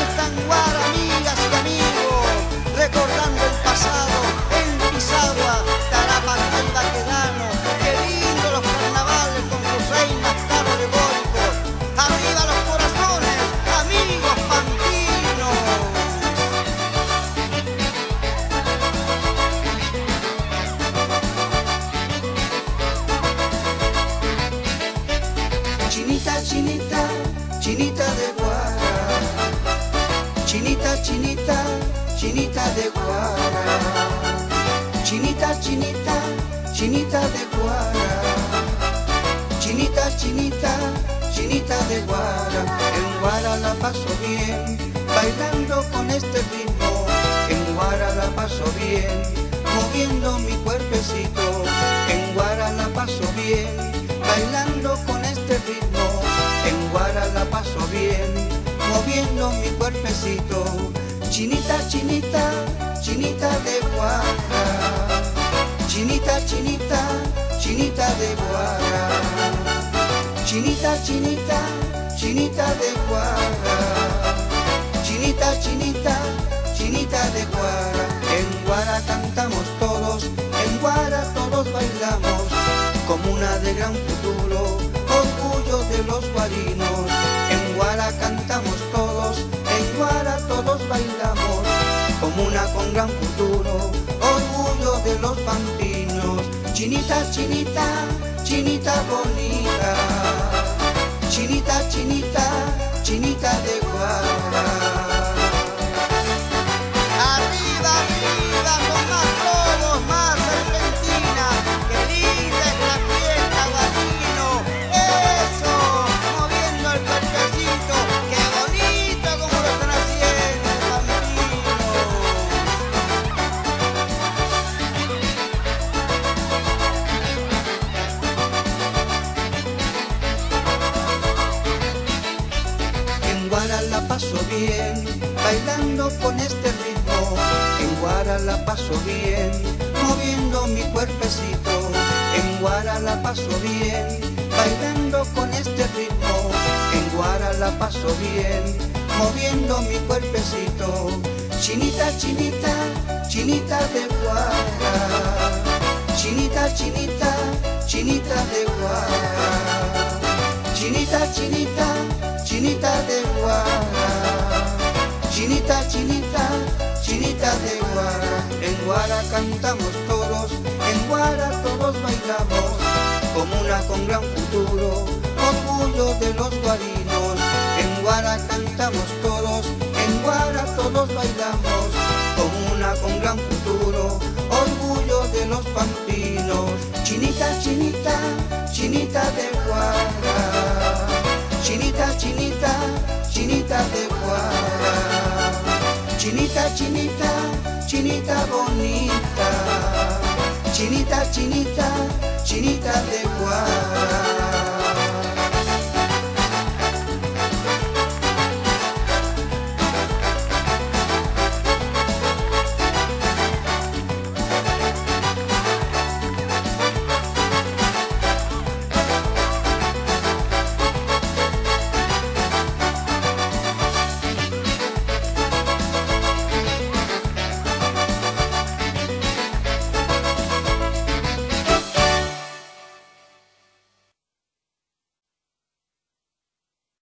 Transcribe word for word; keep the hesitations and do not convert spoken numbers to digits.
fiesta en Guara, amigas y amigos, recordando el pasado en Pisagua, Tarapacá y Baquedano. Qué lindo los carnavales con sus reinas carolegóricos. Arriba los corazones, amigos pampinos. Chinita, chinita, chinita de Guara, chinita, chinita, chinita de Guara, chinita, chinita, chinita de Guara, chinita, chinita, chinita de Guara. En Guara la paso bien, bailando con este ritmo. En Guara la paso bien, moviendo mi cuerpecito. En Guara la paso bien, bailando con este ritmo. En Guara la paso bien, moviendo mi cuerpecito. Chinita, chinita, chinita de Guara, chinita, chinita, chinita de Guara, chinita, chinita, chinita de Guara, chinita, chinita, chinita de Guara. En Guara cantamos todos, en Guara todos bailamos, comuna de gran futuro, orgullo de los guarinos. En Guara cantamos todos, en Guara todos bailamos, comuna con gran futuro, orgullo de los pampinos. Chinita, chinita, chinita bonita, chinita, chinita, chinita de Guara. Arriba, arriba, con más globos, más serpentina, qué linda es la fiesta, guarino. Eso, moviendo el cuerpecito, qué bonito como lo están haciendo, pampinos. En Guara la paso bien, bailando con este ritmo. En Guara la paso bien, moviendo mi cuerpecito. En Guara la paso bien, bailando con este ritmo. En Guara la paso bien, moviendo mi cuerpecito. Chinita, chinita, chinita de Guara, chinita, chinita, chinita de Guara, chinita, chinita, chinita de Guara, chinita, chinita, chinita de Guara. En Guara cantamos todos, en Guara todos bailamos, comuna con gran futuro, orgullo de los guarinos. En Guara cantamos todos, en Guara todos bailamos, comuna con gran futuro, orgullo de los pampinos. Chinita, chinita, chinita de Guara, chinita, chinita, chinita de Guara, chinita, chinita, chinita bonita, chinita, chinita, chinita de Guara.